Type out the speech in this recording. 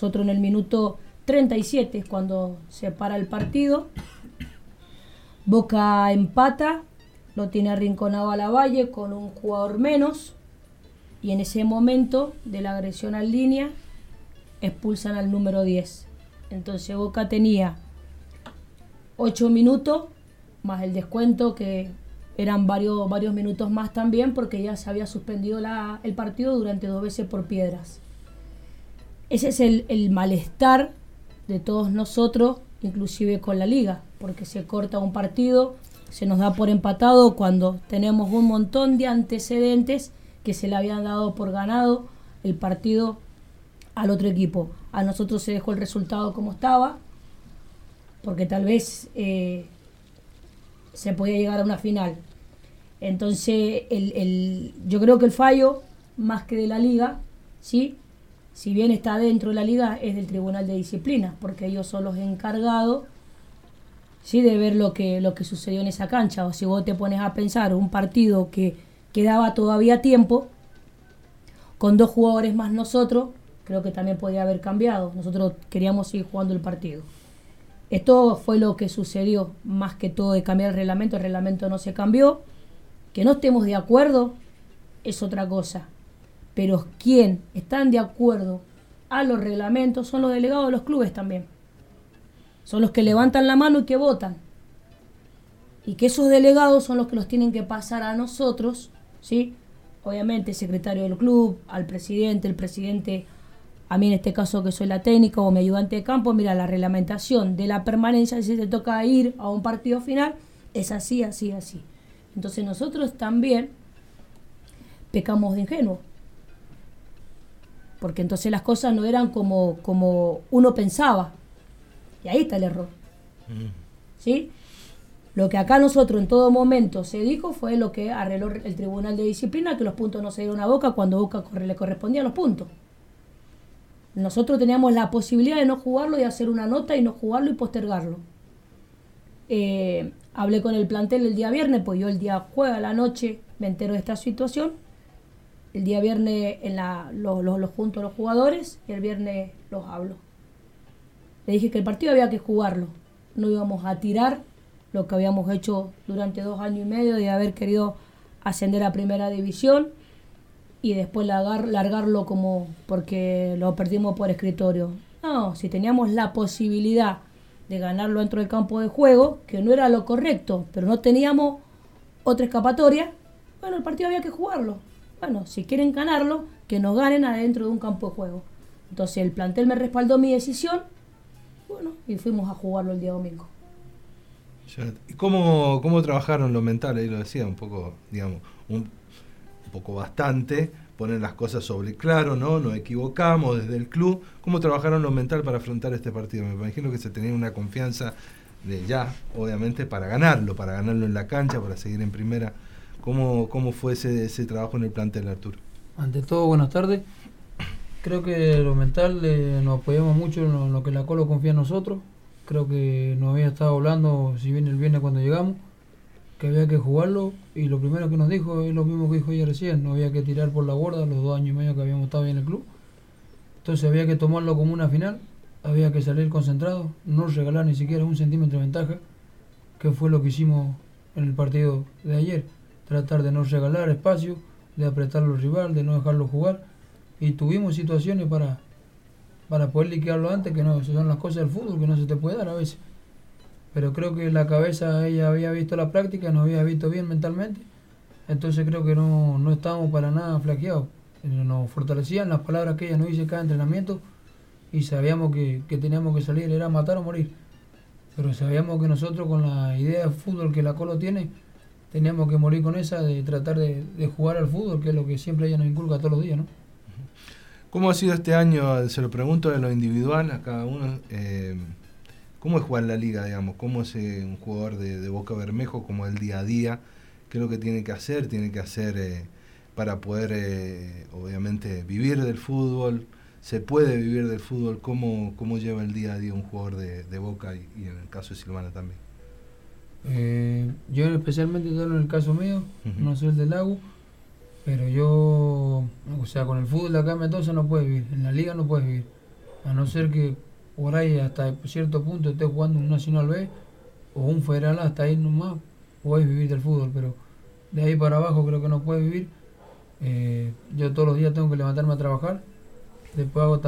Nosotros en el minuto 37 es cuando se para el partido. Boca empata, lo tiene arrinconado a Lavalle con un jugador menos, y en ese momento de la agresión en línea expulsan al número 10. Entonces Boca tenía 8 minutos más el descuento, que eran varios minutos más también, porque ya se había suspendido el partido durante 2 veces por piedras. Ese es el malestar de todos nosotros, inclusive con la liga, porque se corta un partido, se nos da por empatado cuando tenemos un montón de antecedentes que se le habían dado por ganado el partido al otro equipo. A nosotros se dejó el resultado como estaba, porque tal vez se podía llegar a una final. Entonces yo creo que el fallo, más que de la liga, ¿sí?, si bien está dentro de la liga, es del Tribunal de Disciplina, porque ellos son los encargados, ¿sí?, de ver lo que sucedió en esa cancha. O si vos te pones a pensar un partido que quedaba todavía tiempo, con 2 jugadores más nosotros, creo que también podía haber cambiado. Nosotros queríamos seguir jugando el partido. Esto fue lo que sucedió, más que todo de cambiar el reglamento no se cambió. Que no estemos de acuerdo es otra cosa, pero quien están de acuerdo a los reglamentos son los delegados de los clubes también. Son los que levantan la mano y que votan. Y que esos delegados son los que los tienen que pasar a nosotros, ¿sí? Obviamente, el secretario del club, al presidente, el presidente, a mí en este caso que soy la técnica o mi ayudante de campo, mira, la reglamentación de la permanencia, si te toca ir a un partido final, es así, así, así. Entonces nosotros también pecamos de ingenuos, porque entonces las cosas no eran como uno pensaba, y ahí está el error, ¿sí? Lo que acá nosotros en todo momento se dijo fue lo que arregló el Tribunal de Disciplina, que los puntos no se dieron a Boca cuando Boca le correspondían los puntos. Nosotros teníamos la posibilidad de no jugarlo y hacer una nota y no jugarlo y postergarlo. Hablé con el plantel el día viernes, pues yo el día jueves a la noche me entero de esta situación. El día viernes los junto a los jugadores y el viernes los hablo. Le dije que el partido había que jugarlo, no íbamos a tirar lo que habíamos hecho durante 2 años y medio de haber querido ascender a primera división y después largarlo como porque lo perdimos por escritorio. No, si teníamos la posibilidad de ganarlo dentro del campo de juego, que no era lo correcto, pero no teníamos otra escapatoria, bueno, el partido había que jugarlo. Bueno, si quieren ganarlo, que nos ganen adentro de un campo de juego. Entonces el plantel me respaldó mi decisión, bueno, y fuimos a jugarlo el día domingo. ¿Y cómo trabajaron lo mental? Ahí lo decía, un poco, digamos, un poco bastante, poner las cosas sobre claro, ¿no? Nos equivocamos desde el club. ¿Cómo trabajaron lo mental para afrontar este partido? Me imagino que se tenía una confianza de ya, obviamente, para ganarlo en la cancha, para seguir en primera. ¿Cómo fue ese trabajo en el plantel, Arturo? Ante todo, buenas tardes. Creo que lo mental nos apoyamos mucho en lo que la Colo confía en nosotros. Creo que nos había estado hablando, si bien el viernes cuando llegamos, que había que jugarlo, y lo primero que nos dijo es lo mismo que dijo ella recién: no había que tirar por la borda los 2 años y medio que habíamos estado en el club. Entonces había que tomarlo como una final, había que salir concentrado, no regalar ni siquiera 1 centímetro de ventaja, que fue lo que hicimos en el partido de ayer. Tratar de no regalar espacio, de apretar al rival, de no dejarlo jugar, y tuvimos situaciones para poder liquidarlo antes, que no, esas son las cosas del fútbol que no se te puede dar a veces. Pero creo que la cabeza, ella había visto la práctica, nos había visto bien mentalmente, entonces creo que no estábamos para nada flaqueados. Nos fortalecían las palabras que ella nos dice cada entrenamiento, y sabíamos que teníamos que salir, era matar o morir. Pero sabíamos que nosotros, con la idea de fútbol que la Colo tiene, teníamos que morir con esa, de tratar de jugar al fútbol, que es lo que siempre ella nos inculca todos los días, ¿no? ¿Cómo ha sido este año? Se lo pregunto de lo individual a cada uno. ¿Cómo es jugar la liga, digamos? ¿Cómo es un jugador de Boca Bermejo, como el día a día? ¿Qué es lo que tiene que hacer? Tiene que hacer para poder, obviamente, vivir del fútbol. ¿Se puede vivir del fútbol? ¿Cómo lleva el día a día un jugador de Boca y en el caso de Silvana también? Yo especialmente en el caso mío, no soy el del Lago, pero yo, o sea, con el fútbol de acá en Mendoza no puedes vivir, en la liga no puedes vivir. A no ser que por ahí hasta cierto punto estés jugando un Nacional B o un Federal A, hasta ahí nomás podés vivir del fútbol, pero de ahí para abajo creo que no puedes vivir. Yo todos los días tengo que levantarme a trabajar, después hago